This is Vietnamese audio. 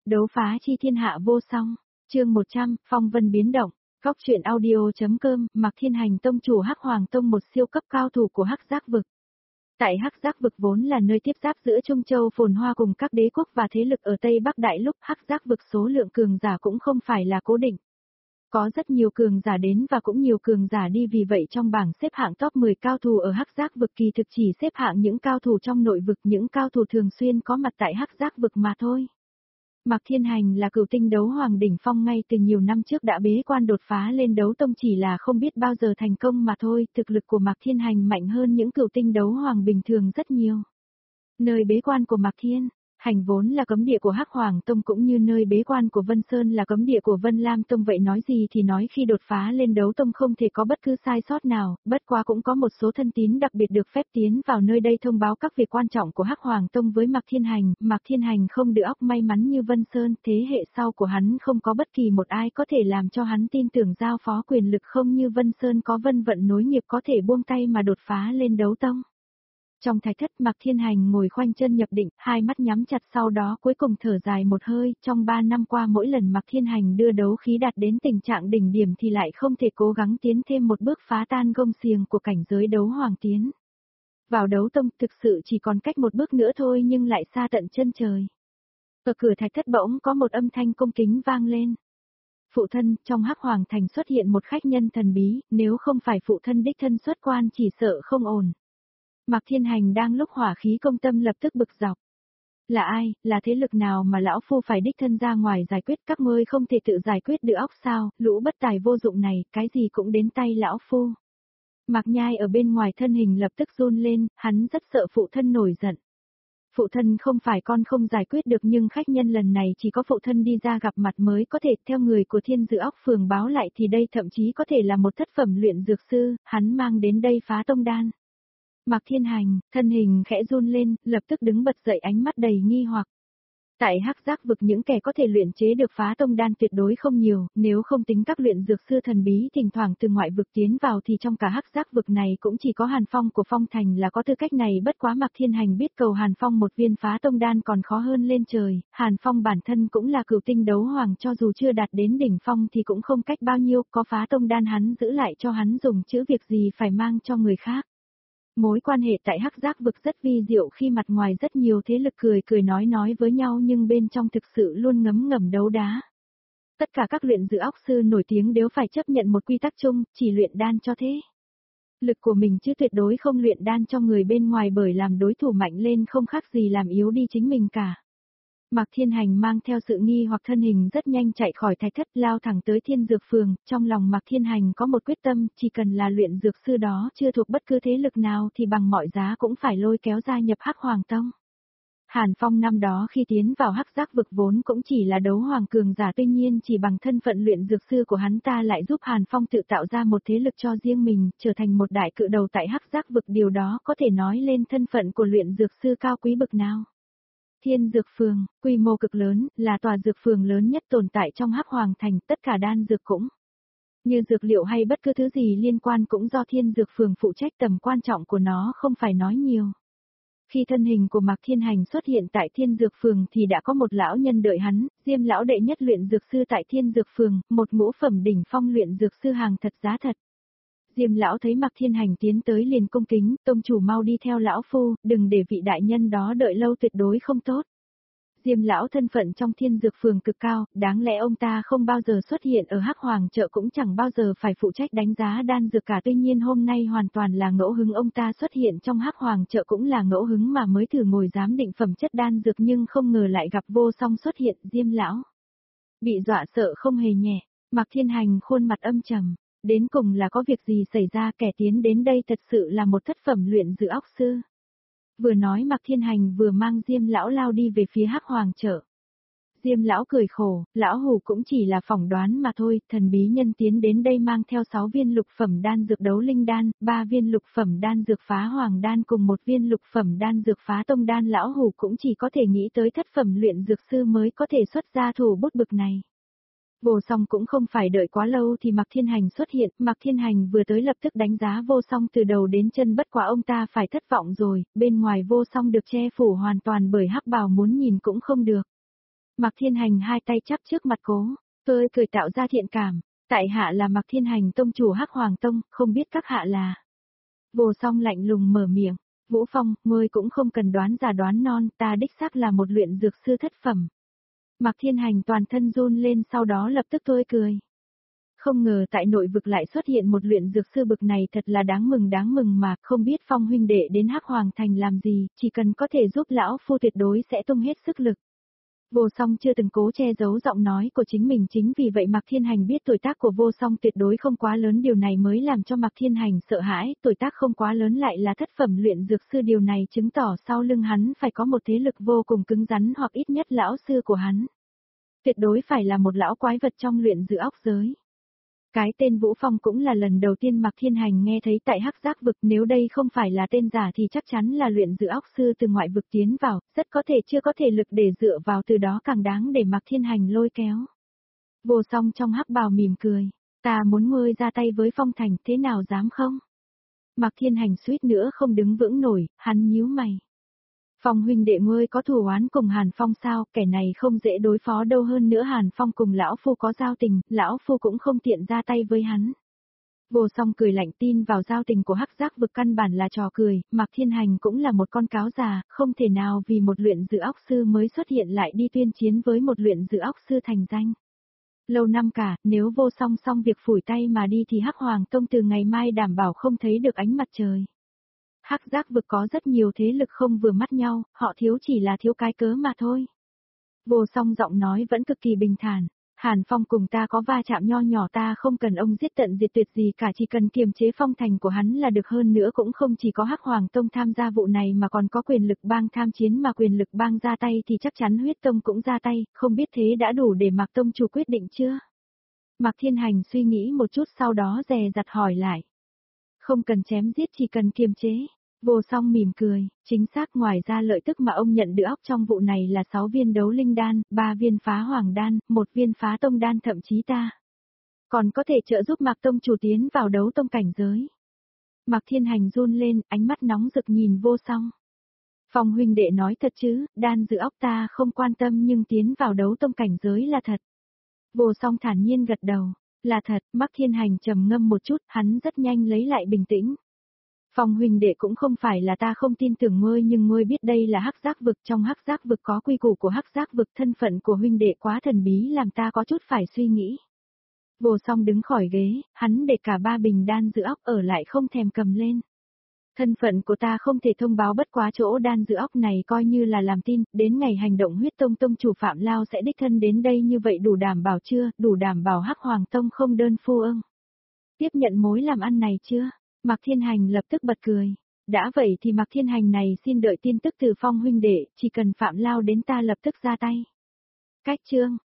Đấu phá chi thiên hạ vô song, chương 100, phong vân biến động, góc truyện audio.com, Mạc Thiên Hành tông chủ Hắc Hoàng Tông, một siêu cấp cao thủ của Hắc Giác vực. Tại Hắc Giác vực vốn là nơi tiếp giáp giữa Trung Châu phồn hoa cùng các đế quốc và thế lực ở Tây Bắc Đại Lục, Hắc Giác vực số lượng cường giả cũng không phải là cố định. Có rất nhiều cường giả đến và cũng nhiều cường giả đi, vì vậy trong bảng xếp hạng top 10 cao thủ ở Hắc Giác vực kỳ thực chỉ xếp hạng những cao thủ trong nội vực, những cao thủ thường xuyên có mặt tại Hắc Giác vực mà thôi. Mạc Thiên Hành là cửu tinh đấu hoàng đỉnh phong, ngay từ nhiều năm trước đã bế quan đột phá lên đấu tông, chỉ là không biết bao giờ thành công mà thôi. Thực lực của Mạc Thiên Hành mạnh hơn những cửu tinh đấu hoàng bình thường rất nhiều. Nơi bế quan của Mạc Thiên Hành vốn là cấm địa của Hắc Hoàng Tông, cũng như nơi bế quan của Vân Sơn là cấm địa của Vân Lam Tông, vậy nói gì thì nói, khi đột phá lên đấu tông không thể có bất cứ sai sót nào, bất quá cũng có một số thân tín đặc biệt được phép tiến vào nơi đây thông báo các việc quan trọng của Hắc Hoàng Tông với Mạc Thiên Hành. Mạc Thiên Hành không được óc may mắn như Vân Sơn, thế hệ sau của hắn không có bất kỳ một ai có thể làm cho hắn tin tưởng giao phó quyền lực, không như Vân Sơn có vân vận nối nghiệp có thể buông tay mà đột phá lên đấu tông. Trong thạch thất, Mạc Thiên Hành ngồi khoanh chân nhập định, hai mắt nhắm chặt, sau đó cuối cùng thở dài một hơi. Trong 3 năm qua, mỗi lần Mạc Thiên Hành đưa đấu khí đạt đến tình trạng đỉnh điểm thì lại không thể cố gắng tiến thêm một bước, phá tan gông xiềng của cảnh giới đấu hoàng tiến vào đấu tông, thực sự chỉ còn cách một bước nữa thôi, nhưng lại xa tận chân trời. Ở cửa thạch thất bỗng có một âm thanh cung kính vang lên. Phụ thân, trong Hắc Hoàng Thành xuất hiện một khách nhân thần bí, nếu không phải phụ thân đích thân xuất quan chỉ sợ không ổn. Mạc Thiên Hành đang lúc hỏa khí công tâm lập tức bực dọc. Là ai, là thế lực nào mà lão phu phải đích thân ra ngoài giải quyết, các ngươi không thể tự giải quyết được óc sao, lũ bất tài vô dụng này, cái gì cũng đến tay lão phu. Mạc Nhai ở bên ngoài thân hình lập tức run lên, hắn rất sợ phụ thân nổi giận. Phụ thân, không phải con không giải quyết được, nhưng khách nhân lần này chỉ có phụ thân đi ra gặp mặt mới có thể. Theo người của Thiên Dữ Óc Phường báo lại thì đây thậm chí có thể là một thất phẩm luyện dược sư, hắn mang đến đây phá tông đan. Mạc Thiên Hành, thân hình khẽ run lên, lập tức đứng bật dậy, ánh mắt đầy nghi hoặc. Tại Hắc Giác vực những kẻ có thể luyện chế được phá tông đan tuyệt đối không nhiều, nếu không tính các luyện dược sư thần bí thỉnh thoảng từ ngoại vực tiến vào thì trong cả Hắc Giác vực này cũng chỉ có Hàn Phong của Phong Thành là có tư cách này, bất quá Mạc Thiên Hành biết cầu Hàn Phong một viên phá tông đan còn khó hơn lên trời. Hàn Phong bản thân cũng là cửu tinh đấu hoàng, cho dù chưa đạt đến đỉnh phong thì cũng không cách bao nhiêu, có phá tông đan hắn giữ lại cho hắn dùng chứ việc gì phải mang cho người khác. Mối quan hệ tại Hắc Giác vực rất vi diệu, khi mặt ngoài rất nhiều thế lực cười cười nói với nhau nhưng bên trong thực sự luôn ngấm ngầm đấu đá. Tất cả các luyện dược óc sư nổi tiếng đều phải chấp nhận một quy tắc chung, chỉ luyện đan cho thế lực của mình chứ tuyệt đối không luyện đan cho người bên ngoài, bởi làm đối thủ mạnh lên không khác gì làm yếu đi chính mình cả. Mạc Thiên Hành mang theo sự nghi hoặc thân hình rất nhanh chạy khỏi thạch thất, lao thẳng tới Thiên Dược Phường. Trong lòng Mạc Thiên Hành có một quyết tâm, chỉ cần là luyện dược sư đó chưa thuộc bất cứ thế lực nào thì bằng mọi giá cũng phải lôi kéo gia nhập Hắc Hoàng Tông. Hàn Phong năm đó khi tiến vào Hắc Giác vực vốn cũng chỉ là đấu hoàng cường giả, tuy nhiên chỉ bằng thân phận luyện dược sư của hắn ta lại giúp Hàn Phong tự tạo ra một thế lực cho riêng mình, trở thành một đại cự đầu tại Hắc Giác vực, điều đó có thể nói lên thân phận của luyện dược sư cao quý bậc nào. Thiên Dược Phường, quy mô cực lớn, là tòa dược phường lớn nhất tồn tại trong Hắc Hoàng Thành, tất cả đan dược cũng như dược liệu hay bất cứ thứ gì liên quan cũng do Thiên Dược Phường phụ trách, tầm quan trọng của nó không phải nói nhiều. Khi thân hình của Mạc Thiên Hành xuất hiện tại Thiên Dược Phường thì đã có một lão nhân đợi hắn, Diêm lão đệ nhất luyện dược sư tại Thiên Dược Phường, một ngũ phẩm đỉnh phong luyện dược sư hàng thật giá thật. Diêm lão thấy Mạc Thiên Hành tiến tới liền cung kính, tông chủ mau đi theo lão phu, đừng để vị đại nhân đó đợi lâu, tuyệt đối không tốt. Diêm lão thân phận trong Thiên Dược Phường cực cao, đáng lẽ ông ta không bao giờ xuất hiện ở Hắc Hoàng chợ, cũng chẳng bao giờ phải phụ trách đánh giá đan dược cả, tuy nhiên hôm nay hoàn toàn là ngẫu hứng, ông ta xuất hiện trong Hắc Hoàng chợ cũng là ngẫu hứng mà mới thử ngồi giám định phẩm chất đan dược, nhưng không ngờ lại gặp Vô Song xuất hiện. Diêm lão bị dọa sợ không hề nhẹ. Mạc Thiên Hành khuôn mặt âm trầm. Đến cùng là có việc gì xảy ra, kẻ tiến đến đây thật sự là một thất phẩm luyện dược óc sư. Vừa nói Mạc Thiên Hành vừa mang Diêm lão lao đi về phía Hắc Hoàng chợ. Diêm lão cười khổ, lão hù cũng chỉ là phỏng đoán mà thôi, thần bí nhân tiến đến đây mang theo 6 viên lục phẩm đan dược đấu linh đan, 3 viên lục phẩm đan dược phá hoàng đan cùng 1 viên lục phẩm đan dược phá tông đan, lão hù cũng chỉ có thể nghĩ tới thất phẩm luyện dược sư mới có thể xuất ra thủ bút bực này. Vô Song cũng không phải đợi quá lâu thì Mạc Thiên Hành xuất hiện, Mạc Thiên Hành vừa tới lập tức đánh giá Vô Song từ đầu đến chân, bất quá ông ta phải thất vọng rồi, bên ngoài Vô Song được che phủ hoàn toàn bởi hắc bào, muốn nhìn cũng không được. Mạc Thiên Hành hai tay chắp trước mặt cố, tôi cười tạo ra thiện cảm, tại hạ là Mạc Thiên Hành tông chủ Hắc Hoàng Tông, không biết các hạ là. Vô Song lạnh lùng mở miệng, Vũ Phong, ngươi cũng không cần đoán già đoán non, ta đích xác là một luyện dược sư thất phẩm. Mạc Thiên Hành toàn thân run lên sau đó lập tức tươi cười. Không ngờ tại nội vực lại xuất hiện một luyện dược sư bực này thật là đáng mừng mà, không biết Phong huynh đệ đến Hắc Hoàng Thành làm gì, chỉ cần có thể giúp lão phu tuyệt đối sẽ tung hết sức lực. Vô Song chưa từng cố che giấu giọng nói của chính mình, chính vì vậy Mạc Thiên Hành biết tuổi tác của Vô Song tuyệt đối không quá lớn, điều này mới làm cho Mạc Thiên Hành sợ hãi, tuổi tác không quá lớn lại là thất phẩm luyện dược sư, điều này chứng tỏ sau lưng hắn phải có một thế lực vô cùng cứng rắn hoặc ít nhất lão sư của hắn. Tuyệt đối phải là một lão quái vật trong luyện dược óc giới. Cái tên Vũ Phong cũng là lần đầu tiên Mạc Thiên Hành nghe thấy tại Hắc Giác vực, nếu đây không phải là tên giả thì chắc chắn là luyện dược óc sư từ ngoại vực tiến vào, rất có thể chưa có thể lực để dựa vào, từ đó càng đáng để Mạc Thiên Hành lôi kéo. Vô Song trong hắc bào mỉm cười, ta muốn ngươi ra tay với Phong Thành, thế nào dám không? Mạc Thiên Hành suýt nữa không đứng vững nổi, hắn nhíu mày. Phong huynh đệ ngươi có thù oán cùng Hàn Phong sao, kẻ này không dễ đối phó đâu, hơn nữa Hàn Phong cùng lão phu có giao tình, lão phu cũng không tiện ra tay với hắn. Vô Song cười lạnh, tin vào giao tình của Hắc Giác vực căn bản là trò cười, Mạc Thiên Hành cũng là một con cáo già, không thể nào vì một luyện dược óc sư mới xuất hiện lại đi tuyên chiến với một luyện dược óc sư thành danh. Lâu năm cả, nếu Vô Song xong việc phủi tay mà đi thì Hắc Hoàng Tông từ ngày mai đảm bảo không thấy được ánh mặt trời. Hắc Giác vực có rất nhiều thế lực không vừa mắt nhau, họ thiếu chỉ là thiếu cái cớ mà thôi. Vô Song giọng nói vẫn cực kỳ bình thản, Hàn Phong cùng ta có va chạm nho nhỏ, ta không cần ông giết tận diệt tuyệt gì cả, chỉ cần kiềm chế Phong Thành của hắn là được, hơn nữa cũng không chỉ có Hắc Hoàng Tông tham gia vụ này mà còn có quyền lực bang tham chiến, mà quyền lực bang ra tay thì chắc chắn huyết tông cũng ra tay, không biết thế đã đủ để Mạc Tông chủ quyết định chưa? Mạc Thiên Hành suy nghĩ một chút sau đó dè dặt hỏi lại. Không cần chém giết, chỉ cần kiềm chế. Vô Song mỉm cười, chính xác, ngoài ra lợi tức mà ông nhận được óc trong vụ này là 6 viên đấu linh đan, 3 viên phá hoàng đan, 1 viên phá tông đan, thậm chí ta còn có thể trợ giúp Mạc Tông chủ tiến vào đấu tông cảnh giới. Mạc Thiên Hành run lên, ánh mắt nóng rực nhìn Vô Song. Phong huynh đệ nói thật chứ, đan dược óc ta không quan tâm nhưng tiến vào đấu tông cảnh giới là thật. Vô Song thản nhiên gật đầu, là thật. Mạc Thiên Hành trầm ngâm một chút, hắn rất nhanh lấy lại bình tĩnh. Phong huynh đệ cũng không phải là ta không tin tưởng ngươi, nhưng ngươi biết đây là Hắc Giác vực, trong Hắc Giác vực có quy củ của Hắc Giác vực, thân phận của huynh đệ quá thần bí làm ta có chút phải suy nghĩ. Vô Song đứng khỏi ghế, hắn để cả 3 bình đan dược óc ở lại không thèm cầm lên. Thân phận của ta không thể thông báo, bất quá chỗ đan dược óc này coi như là làm tin, đến ngày hành động huyết tông tông chủ Phạm Lao sẽ đích thân đến đây, như vậy đủ đảm bảo chưa, đủ đảm bảo Hắc Hoàng Tông không đơn phu ưng. Tiếp nhận mối làm ăn này chưa? Mạc Thiên Hành lập tức bật cười. Đã vậy thì Mạc Thiên Hành này xin đợi tin tức từ Phong huynh đệ, chỉ cần Phạm Lao đến ta lập tức ra tay. Cách chương